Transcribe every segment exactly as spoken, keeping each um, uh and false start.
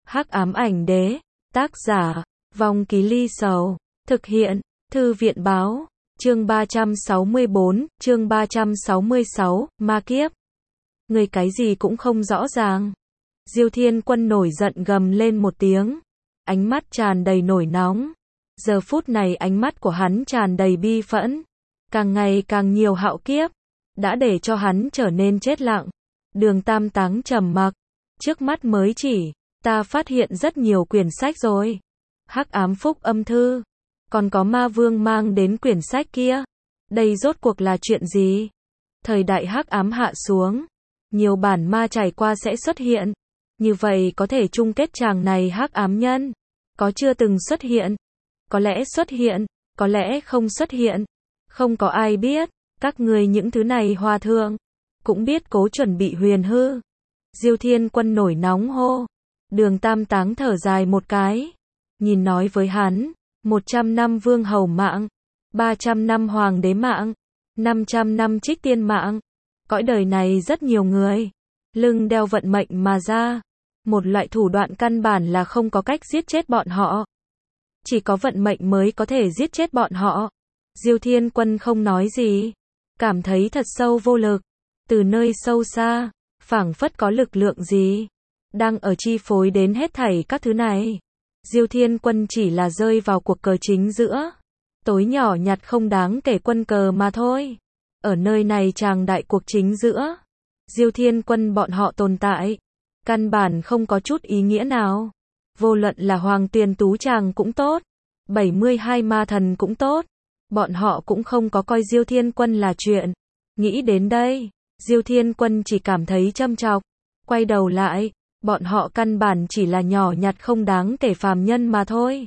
Hắc ám ảnh đế, tác giả, Vong Ký Ly Sầu, thực hiện, Thư viện báo, chương ba trăm sáu mươi bốn, chương ba trăm sáu mươi sáu, ma kiếp. Người cái gì cũng không rõ ràng. Diêu Thiên Quân nổi giận gầm lên một tiếng, ánh mắt tràn đầy nổi nóng. Giờ phút này ánh mắt của hắn tràn đầy bi phẫn, càng ngày càng nhiều hạo kiếp, đã để cho hắn trở nên chết lặng. Đường Tam Táng trầm mặc, trước mắt mới chỉ, ta phát hiện rất nhiều quyển sách rồi. Hắc ám phúc âm thư, còn có ma vương mang đến quyển sách kia. Đây rốt cuộc là chuyện gì? Thời đại hắc ám hạ xuống, nhiều bản ma trải qua sẽ xuất hiện. Như vậy có thể chung kết chàng này hắc ám nhân. Có chưa từng xuất hiện? Có lẽ xuất hiện, có lẽ không xuất hiện. Không có ai biết, các ngươi những thứ này hòa thượng, cũng biết cố chuẩn bị huyền hư. Diêu Thiên Quân nổi nóng hô. Đường Tam Táng thở dài một cái, nhìn nói với hắn, một trăm năm vương hầu mạng, ba trăm năm hoàng đế mạng, năm trăm năm trích tiên mạng. Cõi đời này rất nhiều người, lưng đeo vận mệnh mà ra. Một loại thủ đoạn căn bản là không có cách giết chết bọn họ. Chỉ có vận mệnh mới có thể giết chết bọn họ. Diêu Thiên Quân không nói gì, cảm thấy thật sâu vô lực. Từ nơi sâu xa, phảng phất có lực lượng gì đang ở chi phối đến hết thảy các thứ này. Diêu Thiên Quân chỉ là rơi vào cuộc cờ chính giữa, tối nhỏ nhặt không đáng kể quân cờ mà thôi. Ở nơi này tràng đại cuộc chính giữa, Diêu Thiên Quân bọn họ tồn tại, căn bản không có chút ý nghĩa nào. Vô luận là Hoàng Tuyền Tú Tràng cũng tốt, bảy mươi hai ma thần cũng tốt, bọn họ cũng không có coi Diêu Thiên Quân là chuyện. Nghĩ đến đây, Diêu Thiên Quân chỉ cảm thấy châm chọc, quay đầu lại, bọn họ căn bản chỉ là nhỏ nhặt không đáng kể phàm nhân mà thôi.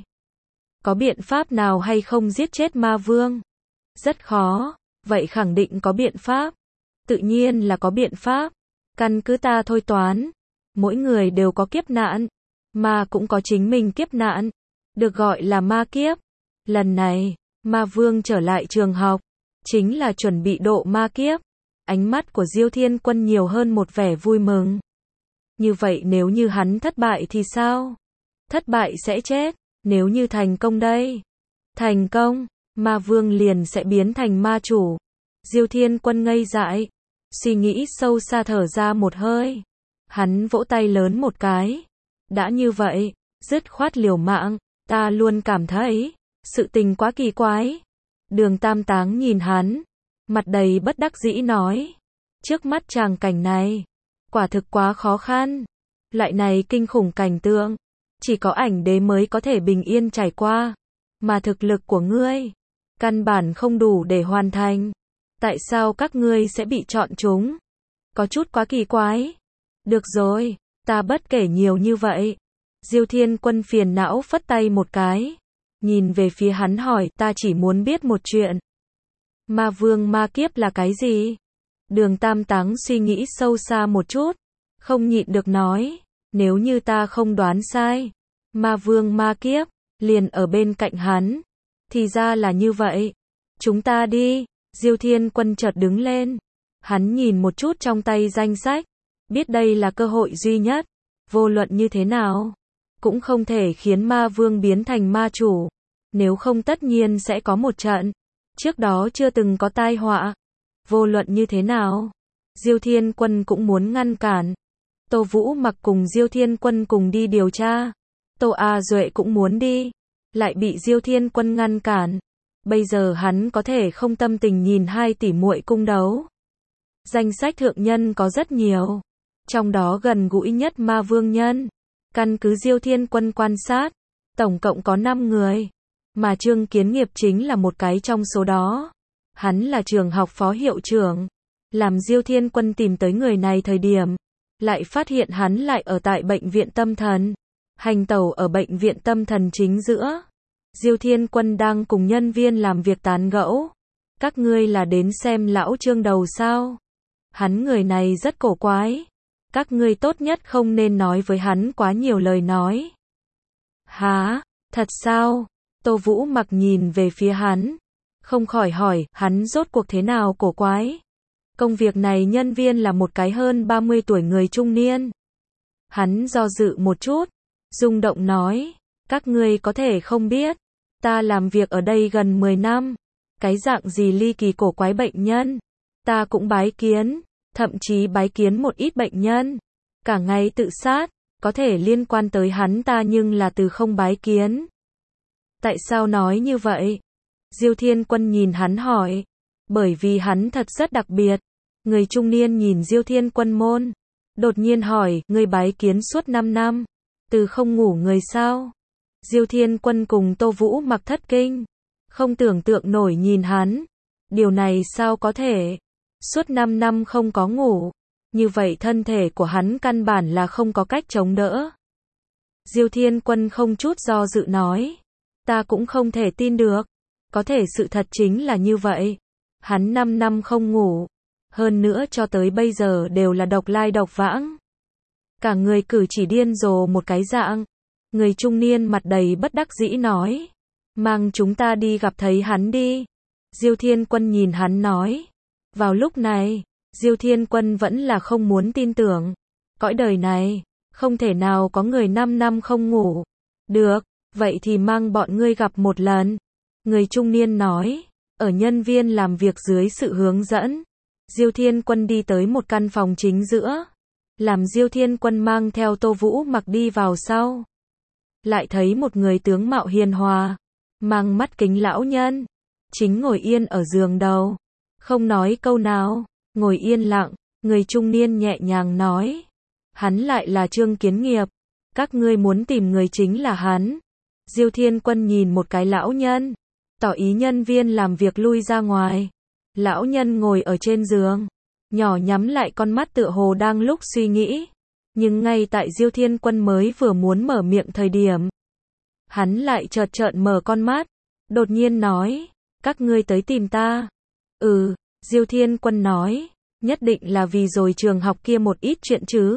Có biện pháp nào hay không giết chết ma vương? Rất khó, vậy khẳng định có biện pháp. Tự nhiên là có biện pháp. Căn cứ ta thôi toán, mỗi người đều có kiếp nạn, mà cũng có chính mình kiếp nạn, được gọi là ma kiếp. Lần này, ma vương trở lại trường học, chính là chuẩn bị độ ma kiếp. Ánh mắt của Diêu Thiên Quân nhiều hơn một vẻ vui mừng. Như vậy nếu như hắn thất bại thì sao? Thất bại sẽ chết, nếu như thành công đây. Thành công, ma vương liền sẽ biến thành ma chủ. Diêu Thiên Quân ngây dại, suy nghĩ sâu xa thở ra một hơi. Hắn vỗ tay lớn một cái. Đã như vậy, dứt khoát liều mạng, ta luôn cảm thấy, sự tình quá kỳ quái. Đường Tam Táng nhìn hắn, mặt đầy bất đắc dĩ nói. Trước mắt tràng cảnh này, quả thực quá khó khăn. Loại này kinh khủng cảnh tượng, chỉ có ảnh đế mới có thể bình yên trải qua. Mà thực lực của ngươi, căn bản không đủ để hoàn thành. Tại sao các ngươi sẽ bị chọn chúng? Có chút quá kỳ quái. Được rồi, ta bất kể nhiều như vậy. Diêu Thiên Quân phiền não phất tay một cái. Nhìn về phía hắn hỏi, ta chỉ muốn biết một chuyện. Ma vương ma kiếp là cái gì? Đường Tam Táng suy nghĩ sâu xa một chút, không nhịn được nói, nếu như ta không đoán sai, ma vương ma kiếp, liền ở bên cạnh hắn. Thì ra là như vậy. Chúng ta đi. Diêu Thiên Quân chợt đứng lên. Hắn nhìn một chút trong tay danh sách, biết đây là cơ hội duy nhất. Vô luận như thế nào, cũng không thể khiến ma vương biến thành ma chủ. Nếu không tất nhiên sẽ có một trận trước đó chưa từng có tai họa. Vô luận như thế nào, Diêu Thiên Quân cũng muốn ngăn cản. Tô Vũ Mặc cùng Diêu Thiên Quân cùng đi điều tra. Tô A Duệ cũng muốn đi, lại bị Diêu Thiên Quân ngăn cản. Bây giờ hắn có thể không tâm tình nhìn hai tỷ muội cung đấu. Danh sách thượng nhân có rất nhiều, trong đó gần gũi nhất ma vương nhân. Căn cứ Diêu Thiên Quân quan sát, tổng cộng có năm người, mà Trương Kiến Nghiệp chính là một cái trong số đó. Hắn là trường học phó hiệu trưởng. Làm Diêu Thiên Quân tìm tới người này thời điểm, lại phát hiện hắn lại ở tại bệnh viện tâm thần. Hành tẩu ở bệnh viện tâm thần chính giữa. Diêu Thiên Quân đang cùng nhân viên làm việc tán gẫu. Các ngươi là đến xem lão Trương đầu sao? Hắn người này rất cổ quái. Các ngươi tốt nhất không nên nói với hắn quá nhiều lời nói. Hả? Thật sao? Tô Vũ Mặc nhìn về phía hắn, không khỏi hỏi, hắn rốt cuộc thế nào cổ quái? Công việc này nhân viên là một cái hơn ba mươi tuổi người trung niên. Hắn do dự một chút, rung động nói, các ngươi có thể không biết, ta làm việc ở đây gần mười năm, cái dạng gì ly kỳ cổ quái bệnh nhân, ta cũng bái kiến, thậm chí bái kiến một ít bệnh nhân, cả ngày tự sát, có thể liên quan tới hắn ta nhưng là từ không bái kiến. Tại sao nói như vậy? Diêu Thiên Quân nhìn hắn hỏi, bởi vì hắn thật rất đặc biệt. Người trung niên nhìn Diêu Thiên Quân môn, đột nhiên hỏi, ngươi bái kiến suốt năm năm, từ không ngủ người sao? Diêu Thiên Quân cùng Tô Vũ Mặc thất kinh, không tưởng tượng nổi nhìn hắn, điều này sao có thể? Suốt năm năm không có ngủ, như vậy thân thể của hắn căn bản là không có cách chống đỡ. Diêu Thiên Quân không chút do dự nói, ta cũng không thể tin được, có thể sự thật chính là như vậy. Hắn năm năm không ngủ, hơn nữa cho tới bây giờ đều là độc lai độc vãng. Cả người cử chỉ điên rồ một cái dạng. Người trung niên mặt đầy bất đắc dĩ nói, mang chúng ta đi gặp thấy hắn đi. Diêu Thiên Quân nhìn hắn nói. Vào lúc này, Diêu Thiên Quân vẫn là không muốn tin tưởng. Cõi đời này, không thể nào có người năm năm không ngủ. Được, vậy thì mang bọn ngươi gặp một lần. Người trung niên nói, ở nhân viên làm việc dưới sự hướng dẫn. Diêu Thiên Quân đi tới một căn phòng chính giữa. Làm Diêu Thiên Quân mang theo Tô Vũ Mặc đi vào sau. Lại thấy một người tướng mạo hiền hòa, mang mắt kính lão nhân, chính ngồi yên ở giường đầu, không nói câu nào, ngồi yên lặng. Người trung niên nhẹ nhàng nói, hắn lại là Trương Kiến Nghiệp, các ngươi muốn tìm người chính là hắn. Diêu Thiên Quân nhìn một cái lão nhân, tỏ ý nhân viên làm việc lui ra ngoài. Lão nhân ngồi ở trên giường, nhỏ nhắm lại con mắt tựa hồ đang lúc suy nghĩ. Nhưng ngay tại Diêu Thiên Quân mới vừa muốn mở miệng thời điểm, hắn lại chợt trợn mở con mắt, đột nhiên nói, các ngươi tới tìm ta. Ừ, Diêu Thiên Quân nói, nhất định là vì rồi trường học kia một ít chuyện chứ.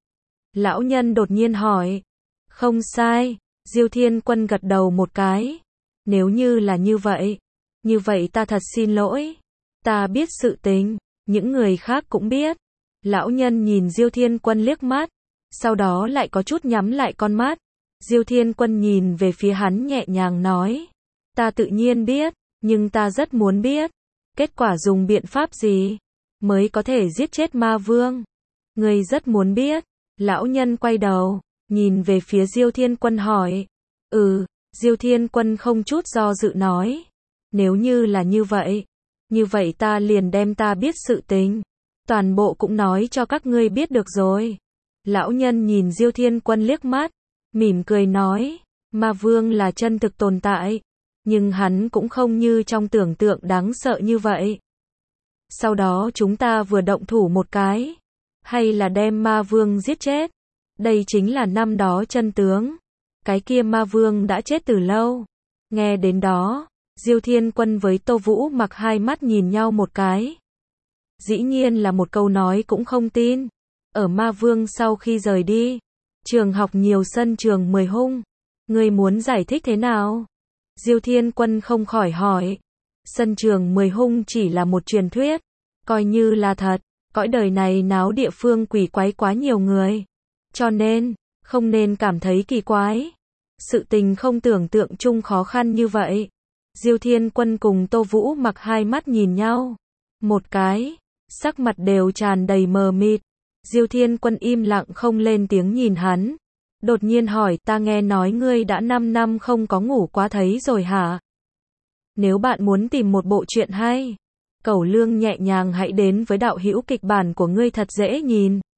Lão nhân đột nhiên hỏi, không sai, Diêu Thiên Quân gật đầu một cái. Nếu như là như vậy, như vậy ta thật xin lỗi. Ta biết sự tình, những người khác cũng biết. Lão nhân nhìn Diêu Thiên Quân liếc mắt, sau đó lại có chút nhắm lại con mắt. Diêu Thiên Quân nhìn về phía hắn nhẹ nhàng nói, ta tự nhiên biết, nhưng ta rất muốn biết, kết quả dùng biện pháp gì mới có thể giết chết ma vương. Ngươi rất muốn biết. Lão nhân quay đầu, nhìn về phía Diêu Thiên Quân hỏi, ừ, Diêu Thiên Quân không chút do dự nói, nếu như là như vậy, như vậy ta liền đem ta biết sự tình, toàn bộ cũng nói cho các ngươi biết được rồi. Lão nhân nhìn Diêu Thiên Quân liếc mắt, mỉm cười nói, ma vương là chân thực tồn tại, nhưng hắn cũng không như trong tưởng tượng đáng sợ như vậy. Sau đó chúng ta vừa động thủ một cái, hay là đem ma vương giết chết. Đây chính là năm đó chân tướng. Cái kia ma vương đã chết từ lâu. Nghe đến đó, Diêu Thiên Quân với Tô Vũ Mặc hai mắt nhìn nhau một cái. Dĩ nhiên là một câu nói cũng không tin. Ở ma vương sau khi rời đi, trường học nhiều sân trường mười hung. Ngươi muốn giải thích thế nào? Diêu Thiên Quân không khỏi hỏi. Sân trường mười hung chỉ là một truyền thuyết, coi như là thật. Cõi đời này náo địa phương quỷ quái quá nhiều người, cho nên, không nên cảm thấy kỳ quái. Sự tình không tưởng tượng chung khó khăn như vậy. Diêu Thiên Quân cùng Tô Vũ Mặc hai mắt nhìn nhau. Một cái, sắc mặt đều tràn đầy mờ mịt. Diêu Thiên Quân im lặng không lên tiếng nhìn hắn. Đột nhiên hỏi, ta nghe nói ngươi đã năm năm không có ngủ quá thấy rồi hả? Nếu bạn muốn tìm một bộ truyện hay, Cẩu Lương nhẹ nhàng hãy đến với đạo hữu kịch bản của ngươi thật dễ nhìn.